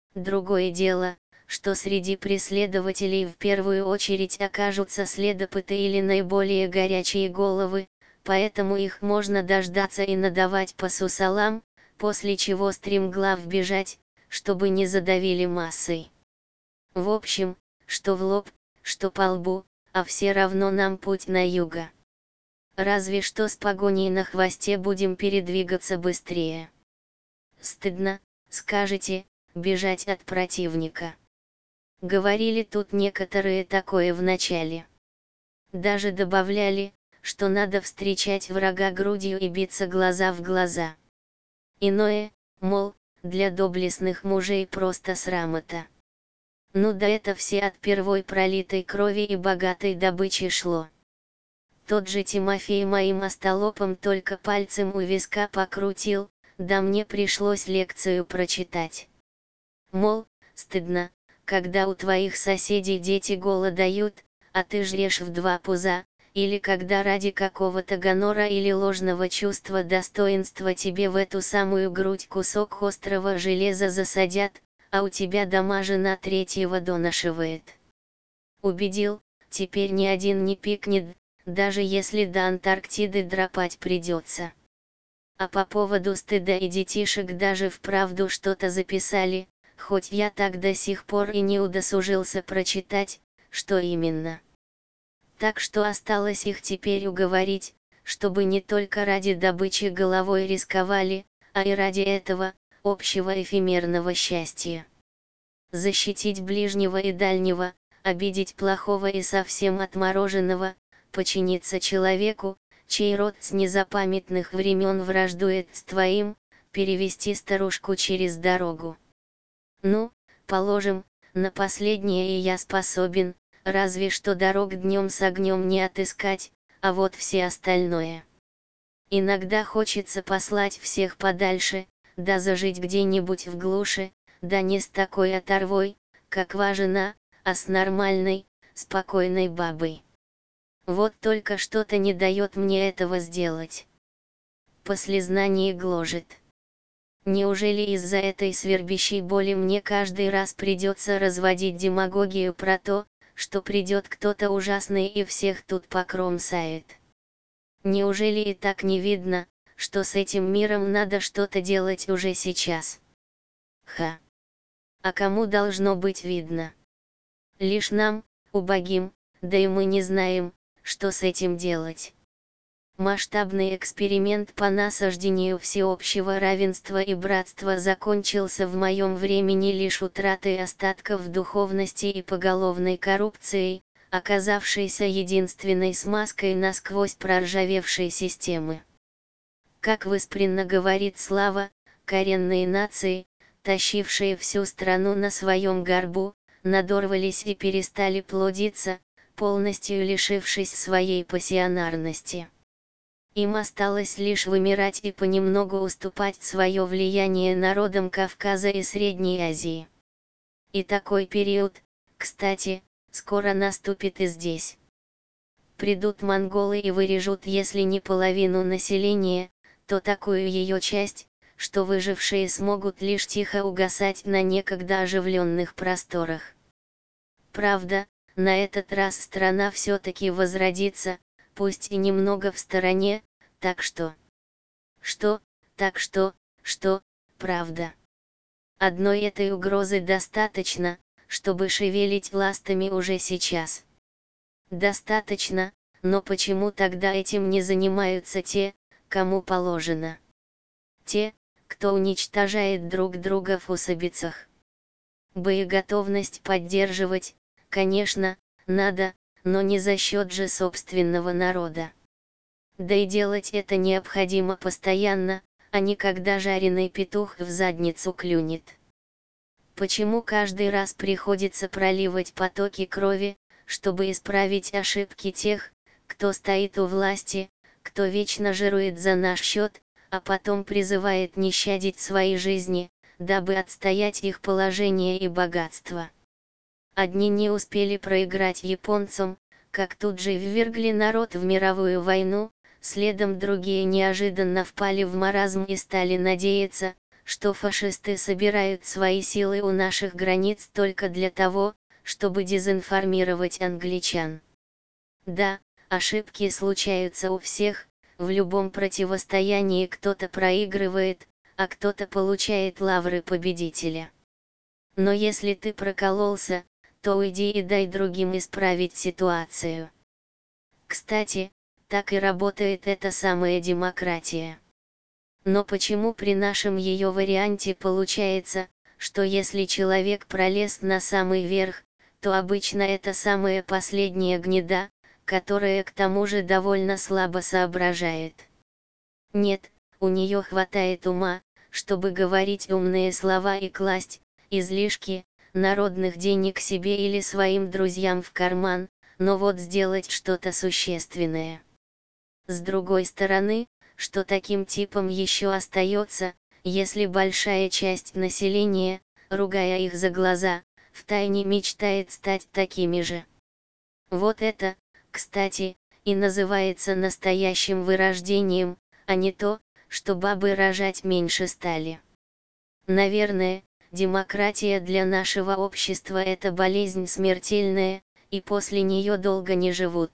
Другое дело, что среди преследователей в первую очередь окажутся следопыты или наиболее горячие головы, поэтому их можно дождаться и надавать по сусалам, после чего стремглав бежать, чтобы не задавили массой. В общем, что в лоб, что по лбу, а все равно нам путь на юго. Разве что с погоней на хвосте будем передвигаться быстрее. Стыдно, скажете, бежать от противника. Говорили тут некоторые такое вначале. Даже добавляли, что надо встречать врага грудью и биться глаза в глаза. Иное, мол, для доблестных мужей просто срамота. Ну да, это все от первой пролитой крови и богатой добычи шло. Тот же Тимофей моим остолопом только пальцем у виска покрутил, да мне пришлось лекцию прочитать. Мол, стыдно, когда у твоих соседей дети голодают, а ты жрешь в 2 пуза, или когда ради какого-то гонора или ложного чувства достоинства тебе в эту самую грудь кусок острого железа засадят, а у тебя дома жена 3-го донашивает. Убедил, теперь ни один не пикнет, даже если до Антарктиды драпать придется. А по поводу стыда и детишек даже вправду что-то записали, хоть я так до сих пор и не удосужился прочитать, что именно. Так что осталось их теперь уговорить, чтобы не только ради добычи головой рисковали, а и ради этого, общего эфемерного счастья. Защитить ближнего и дальнего, обидеть плохого и совсем отмороженного, подчиниться человеку, чей род с незапамятных времен враждует с твоим, перевести старушку через дорогу. Ну, положим, на последнее и я способен, разве что дорог днем с огнем не отыскать, а вот все остальное. Иногда хочется послать всех подальше, да зажить где-нибудь в глуши, да не с такой оторвой, как жена, а с нормальной, спокойной бабой. Вот только что-то не дает мне этого сделать. Послезнание гложет. Неужели из-за этой свербящей боли мне каждый раз придется разводить демагогию про то, что придет кто-то ужасный и всех тут покромсает? Неужели и так не видно, что с этим миром надо что-то делать уже сейчас? Ха! А кому должно быть видно? Лишь нам, убогим, да и мы не знаем, что с этим делать. Масштабный эксперимент по насаждению всеобщего равенства и братства закончился в моем времени лишь утратой остатков духовности и поголовной коррупцией, оказавшейся единственной смазкой насквозь проржавевшей системы. Как выспренно говорит Слава, коренные нации, тащившие всю страну на своем горбу, надорвались и перестали плодиться, полностью лишившись своей пассионарности. Им осталось лишь вымирать и понемногу уступать свое влияние народам Кавказа и Средней Азии. И такой период, кстати, скоро наступит и здесь. Придут монголы и вырежут если не половину населения, то такую ее часть, что выжившие смогут лишь тихо угасать на некогда оживленных просторах. Правда, на этот раз страна все-таки возродится, пусть и немного в стороне, так что... Что, правда. Одной этой угрозы достаточно, чтобы шевелить ластами уже сейчас. Достаточно, но почему тогда этим не занимаются те, кому положено? Те, кто уничтожает друг друга в усобицах. Боеготовность поддерживать, конечно, надо, но не за счет же собственного народа. Да и делать это необходимо постоянно, а не когда жареный петух в задницу клюнет. Почему каждый раз приходится проливать потоки крови, чтобы исправить ошибки тех, кто стоит у власти, кто вечно жирует за наш счет, а потом призывает не щадить свои жизни, дабы отстоять их положение и богатство? Одни не успели проиграть японцам, как тут же ввергли народ в мировую войну, следом другие неожиданно впали в маразм и стали надеяться, что фашисты собирают свои силы у наших границ только для того, чтобы дезинформировать англичан. Да, ошибки случаются у всех, в любом противостоянии кто-то проигрывает, а кто-то получает лавры победителя. Но если ты прокололся, то уйди и дай другим исправить ситуацию. Кстати, так и работает эта самая демократия. Но почему при нашем ее варианте получается, что если человек пролез на самый верх, то обычно это самая последняя гнида, которая к тому же довольно слабо соображает. Нет, у нее хватает ума, чтобы говорить умные слова и класть излишки народных денег себе или своим друзьям в карман, но вот сделать что-то существенное. С другой стороны, что таким типом еще остается, если большая часть населения, ругая их за глаза, втайне мечтает стать такими же. Вот это, кстати, и называется настоящим вырождением, а не то, что бабы рожать меньше стали. Наверное, демократия для нашего общества — это болезнь смертельная, и после нее долго не живут.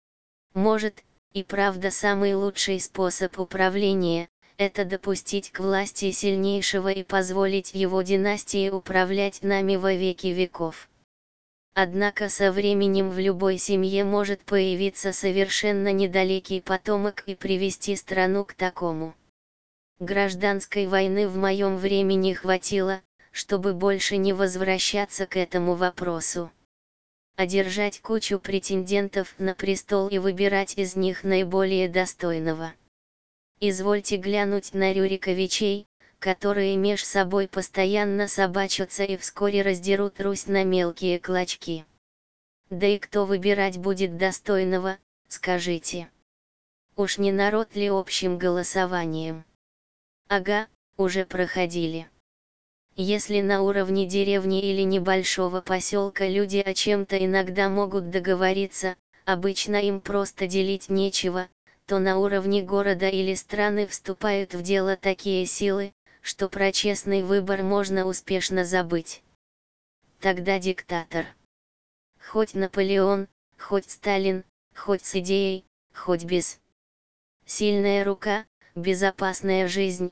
Может, и правда самый лучший способ управления — это допустить к власти сильнейшего и позволить его династии управлять нами во веки веков. Однако со временем в любой семье может появиться совершенно недалекий потомок и привести страну к такому. Гражданской войны в моем времени хватило, чтобы больше не возвращаться к этому вопросу. Одержать кучу претендентов на престол и выбирать из них наиболее достойного. Извольте глянуть на Рюриковичей, которые меж собой постоянно собачатся и вскоре раздерут Русь на мелкие клочки. Да и кто выбирать будет достойного, скажите? Уж не народ ли общим голосованием? Ага, уже проходили. Если на уровне деревни или небольшого поселка люди о чем-то иногда могут договориться, обычно им просто делить нечего, то на уровне города или страны вступают в дело такие силы, что про честный выбор можно успешно забыть. Тогда диктатор. Хоть Наполеон, хоть Сталин, хоть с идеей, хоть без. Сильная рука, безопасная жизнь,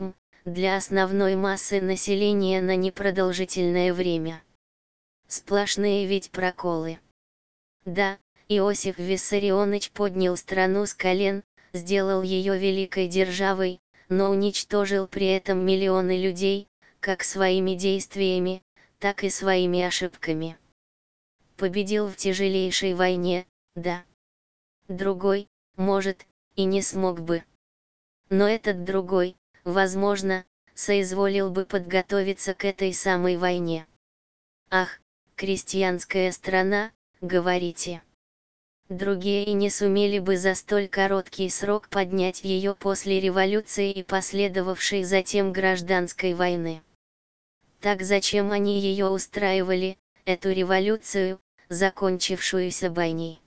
для основной массы населения на непродолжительное время. Сплошные ведь проколы. Да, Иосиф Виссарионович поднял страну с колен, сделал ее великой державой, но уничтожил при этом миллионы людей, как своими действиями, так и своими ошибками. Победил в тяжелейшей войне, да. Другой, может, и не смог бы. Но этот другой, возможно, соизволил бы подготовиться к этой самой войне. Ах, крестьянская страна, говорите. Другие и не сумели бы за столь короткий срок поднять ее после революции и последовавшей затем гражданской войны. Так зачем они ее устраивали, эту революцию, закончившуюся бойней?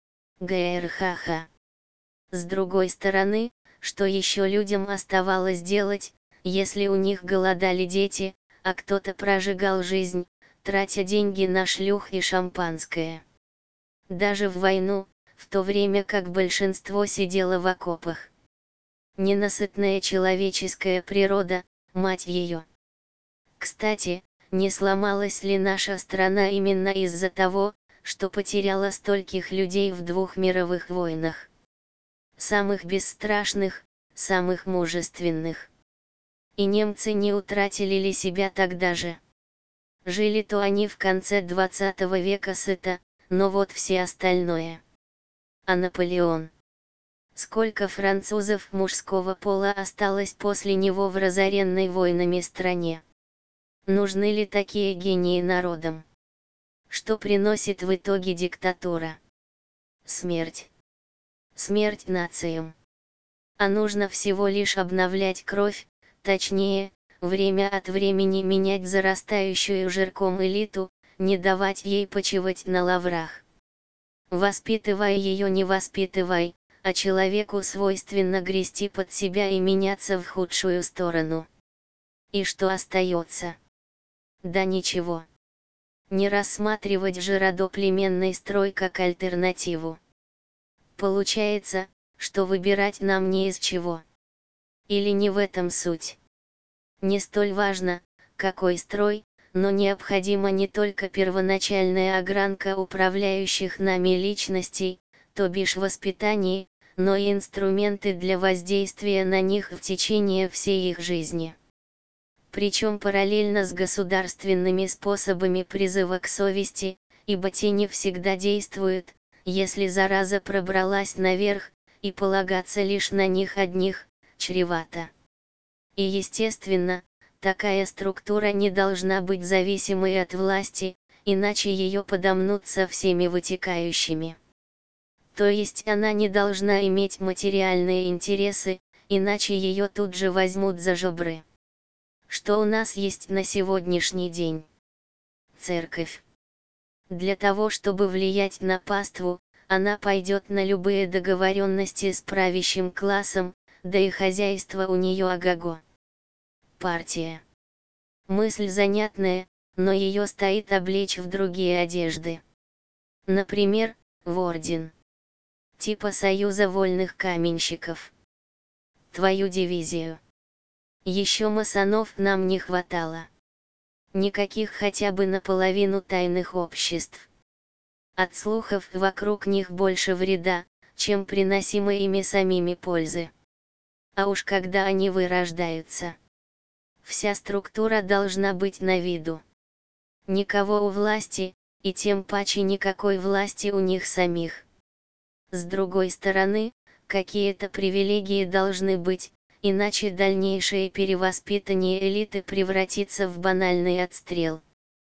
ГРХХ. С другой стороны, что еще людям оставалось делать, если у них голодали дети, а кто-то прожигал жизнь, тратя деньги на шлюх и шампанское? Даже в войну, в то время как большинство сидело в окопах. Ненасытная человеческая природа, мать ее. Кстати, не сломалась ли наша страна именно из-за того, что потеряла стольких людей в двух мировых войнах? Самых бесстрашных, самых мужественных. И немцы не утратили ли себя тогда же? Жили-то они в конце 20 века сыто, но вот все остальное. А Наполеон? Сколько французов мужского пола осталось после него в разоренной войнами стране? Нужны ли такие гении народам? Что приносит в итоге диктатура? Смерть. Смерть нациям. А нужно всего лишь обновлять кровь, точнее, время от времени менять зарастающую жирком элиту, не давать ей почивать на лаврах. Воспитывай ее, не воспитывай, а человеку свойственно грести под себя и меняться в худшую сторону. И что остается? Да ничего. Не рассматривать же родоплеменный строй как альтернативу. Получается, что выбирать нам не из чего. Или не в этом суть. Не столь важно, какой строй, но необходима не только первоначальная огранка управляющих нами личностей, то бишь воспитание, но и инструменты для воздействия на них в течение всей их жизни. Причем параллельно с государственными способами призыва к совести, ибо те не всегда действуют, если зараза пробралась наверх, и полагаться лишь на них одних, чревато. И естественно, такая структура не должна быть зависимой от власти, иначе ее подомнут со всеми вытекающими. То есть она не должна иметь материальные интересы, иначе ее тут же возьмут за жабры. Что у нас есть на сегодняшний день? Церковь. Для того, чтобы влиять на паству, она пойдет на любые договоренности с правящим классом, да и хозяйство у нее ого-го. Партия. Мысль занятная, но ее стоит облечь в другие одежды. Например, в орден. Типа союза вольных каменщиков. Твою дивизию. Еще масонов нам не хватало. Никаких хотя бы наполовину тайных обществ. От слухов вокруг них больше вреда, чем приносимой ими самими пользы. А уж когда они вырождаются. Вся структура должна быть на виду. Никого у власти, и тем паче никакой власти у них самих. С другой стороны, какие-то привилегии должны быть, иначе дальнейшее перевоспитание элиты превратится в банальный отстрел.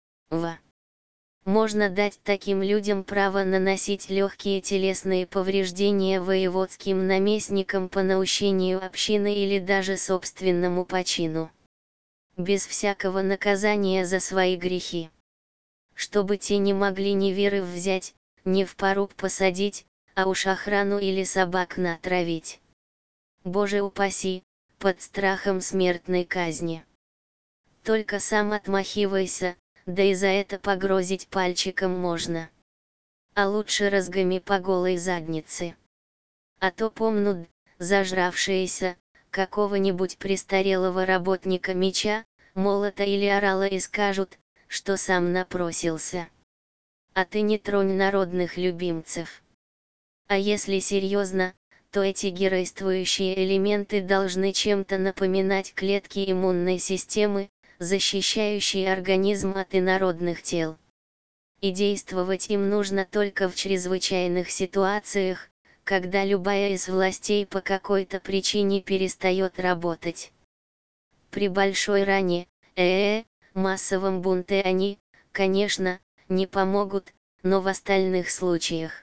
Можно дать таким людям право наносить легкие телесные повреждения воеводским наместникам по наущению общины или даже собственному почину. Без всякого наказания за свои грехи. Чтобы те не могли ни веры взять, ни в поруб посадить, а уж охрану или собак натравить. Боже упаси, под страхом смертной казни. Только сам отмахивайся, да и за это погрозить пальчиком можно. А лучше розгами по голой заднице. А то помнут, зажравшиеся, какого-нибудь престарелого работника меча, молота или орала и скажут, что сам напросился. А ты не тронь народных любимцев. А если серьезно, то эти геройствующие элементы должны чем-то напоминать клетки иммунной системы, защищающие организм от инородных тел. И действовать им нужно только в чрезвычайных ситуациях, когда любая из властей по какой-то причине перестает работать. При большой ране, массовом бунте они, конечно, не помогут, но в остальных случаях.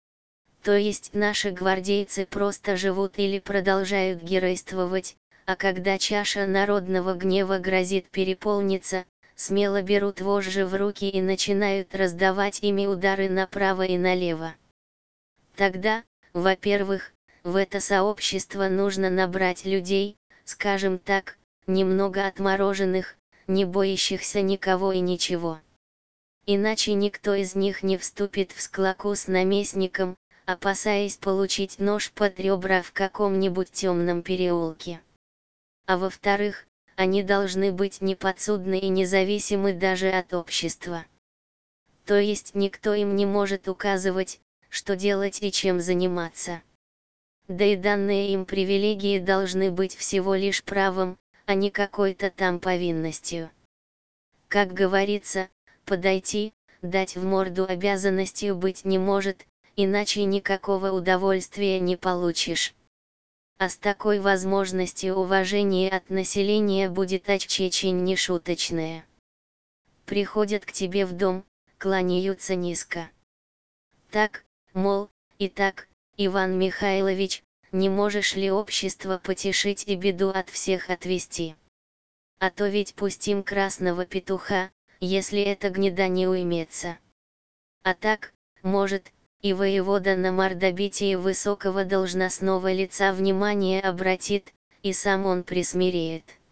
То есть наши гвардейцы просто живут или продолжают геройствовать, а когда чаша народного гнева грозит переполниться, смело берут вожжи в руки и начинают раздавать ими удары направо и налево. Тогда, во-первых, в это сообщество нужно набрать людей, скажем так, немного отмороженных, не боящихся никого и ничего. Иначе никто из них не вступит в склоку с наместником, опасаясь получить нож под ребра в каком-нибудь темном переулке. А во-вторых, они должны быть неподсудны и независимы даже от общества. То есть никто им не может указывать, что делать и чем заниматься. Да и данные им привилегии должны быть всего лишь правом, а не какой-то там повинностью. Как говорится, подойти, дать в морду обязанностью быть не может, иначе никакого удовольствия не получишь. А с такой возможностью уважение от населения будет очень нешуточное. Приходят к тебе в дом, кланяются низко. Так, мол, итак, Иван Михайлович, не можешь ли общество потешить и беду от всех отвести? А то ведь пустим красного петуха, если эта гнида не уймется. А так, может, и воевода на мордобитие высокого должностного лица внимание обратит, и сам он присмиреет.